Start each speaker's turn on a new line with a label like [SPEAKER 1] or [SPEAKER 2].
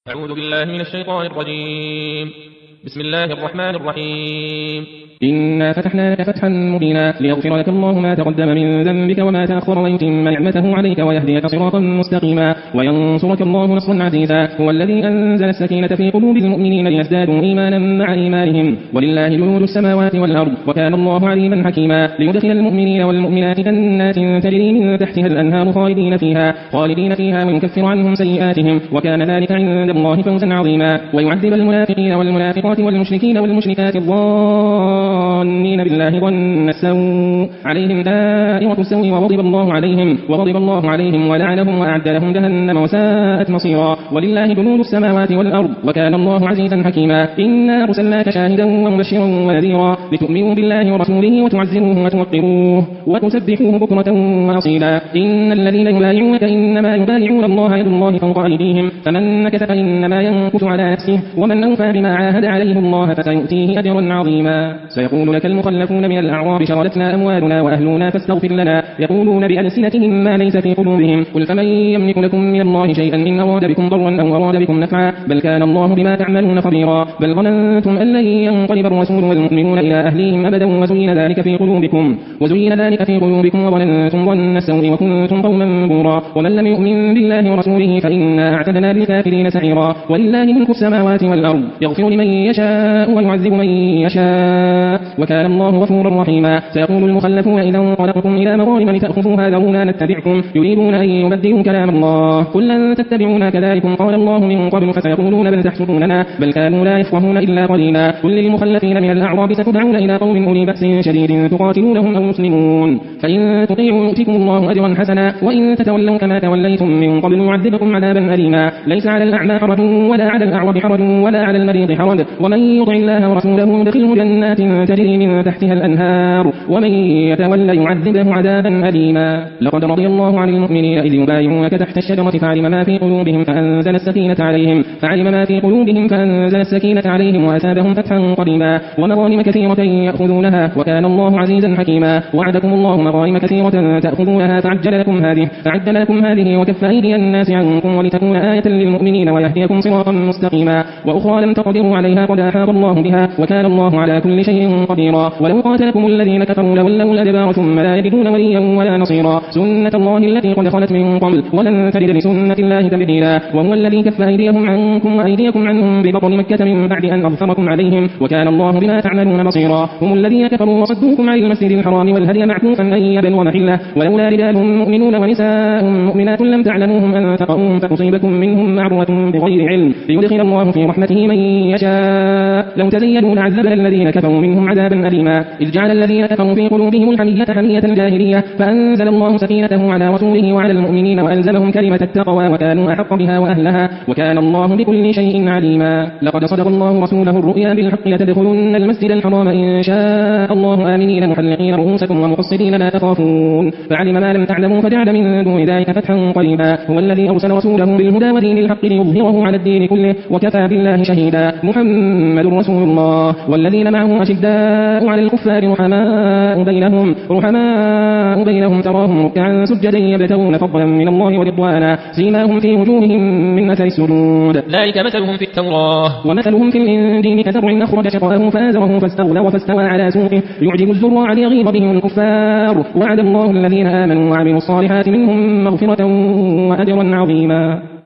[SPEAKER 1] أعوذ بالله من الشيطان الرجيم. بسم الله الرحمن الرحيم.
[SPEAKER 2] إنا فتحنا لك فتحا مبينا ليغفر لك الله ما تقدم من ذنبك وما تأخر ويتم نعمته عليك ويهديك صراطا مستقيما وينصرك الله نصرا عزيزا. هو الذي أنزل السكينة في قلوب المؤمنين ليزدادوا إيمانا مع إيمانهم ولله جنود السماوات والأرض وكان الله عليما حكيما. ليدخل المؤمنين والمؤمنات جنات تجري من تحتها الأنهار خالدين فيها ويكفر عنهم سيئاتهم وكان ذلك عند الله فوزا عظيما. ويعذب المنافقين والمنافقات والمشركين والمشركات الظانين بالله ظن السوء عليهم دائرة السوء وغضب الله عليهم ولعنهم وأعد لهم جهنم وساءت مصيرا. ولله جنود السماوات والأرض وكان الله عزيزا حكيما. إنا أرسلناك شاهدا ومبشرا ونذيرا لتؤمنوا بالله ورسوله وتعزروه وتوقروه وتسبحوه بكرة وأصيلا. إن الذين يبايعونك إنما يبايعون الله يد الله فوق أيديهم فمن نكث فإنما ينكث على نفسه ومن أوفى بما عاهد عليه الله فسيؤتيه أجرا عظيما. سيقول لك المخلفون من الأعراب شغلتنا أموالنا وأهلنا فاستغفر لنا يقولون بألسنتهم ما ليس في قلوبهم قل فمن يملك لكم من الله شيئا إن أراد بكم ضرا أو أراد بكم نفعا بل كان الله بما تعملون خبيرا. بل ظننتم أن لن ينقلب الرسول والمؤمنون إلى أهليهم أبدا وزين ذلك في قلوبكم وظننتم ظن السوء وكنتم قوما بورا. ومن لم يؤمن بالله ورسوله فإنا أعتدنا للكافرين سعيرا. ولله ملك السماوات والأرض يغفر لمن يشاء ويعذب من يشاء وكان الله غفورا رحيما. سيقول المخلفون إذا انطلقتم إلى مغانم لتأخذوها ذرونا نتبعكم يريدون أن يبدلوا كلام الله قل لن تتبعونا كذلكم قال الله من قبل فسيقولون بل تحسدوننا بل كانوا لا يفقهون إلا قليلا. قل للمخلفين من الأعراب ستدعون إلى قوم أولي بأس شديد تقاتلونهم أو يسلمون فإن تطيعوا يؤتكم الله أجرا حسنا وإن تتولوا كما توليتم من قبل يعذبكم عذابا أليما. ليس على الأعمى حرج ولا على الأعرج حرج ولا على المريض حرج ومن يطع الله ورسوله يدخله جنات تجري من تحتها الأنهار ومن يتولى يعذبه عذابا أليما. لقد رضي الله عن المؤمنين إذ يبايعونك تحت الشجرة فعلم ما في قلوبهم فأنزل السكينة عليهم وأثابهم فتحا قريبا ومغانم كثيرة يأخذونها وكان الله عزيزا حكيما. وعدكم الله مغانم كثيرة تأخذونها فعجل لكم هذه وكف أيدي الناس عنكم ولتكون آية للمؤمنين ويهديكم صراطا مستقيما. وأخرى لم تقدروا عليها قد أحاط الله بها وكان الله على كل شيء قديرا. ولو قاتلكم الذين كفروا لولوا الأدبار ثم لا يجدون وليا ولا نصيرا. سنة الله التي قد خلت من قبل ولن تجد لسنة الله تبديلا. وهو الذي كف أيديهم عنكم وأيديكم عنهم ببطن مكة من بعد أن أظفركم عليهم وكان الله بما تعملون بصيرا. هم الذين كفروا وصدوكم عن المسجد الحرام والهدي معكوفا أن يبلغ محله ولولا رجال مؤمنون ونساء مؤمنات لم تعلموهم أن تطؤوهم فتصيبكم منهم معرة بغير علم ليدخل الله في رحمته من يشاء. لو تزينوا لعذبنا الذين كفروا منهم عذابا أليما. إذ جعل الذين كفروا في قلوبهم حمية الجاهلية فأنزل الله سكينته على رسوله وعلى المؤمنين وألزمهم كلمة التقوى وكانوا أحق بها وأهلها وكان الله بكل شيء عليما. لقد صدق الله رسوله الرؤيا بالحق لتدخلن المسجد الحرام إن شاء الله آمنين محلقين رؤوسكم ومقصرين لا تخافون فعلم ما لم تعلموا فجعل من دون ذلك فتحا قريبا. هو الذي أرسل رسوله بالهدى ودين الحق ليظهره على الدين كله وكفى بالله شهيدا. محمد رسول الله والذين معه أشداء على الكفار رحماء بينهم تراهم ركعا سجدا يبتغون فضلا من الله ورضوانا سيماهم في وجوههم من أثر السجود
[SPEAKER 1] ذلك مثلهم في التوراة
[SPEAKER 2] ومثلهم في الإنجيل كزرع أخرج شطأه فآزره فاستوى على سوقه يعجب الزراع ليغيظ بهم الكفار. وعد الله الذين آمنوا وعملوا الصالحات منهم مغفرة وأجرا عظيما.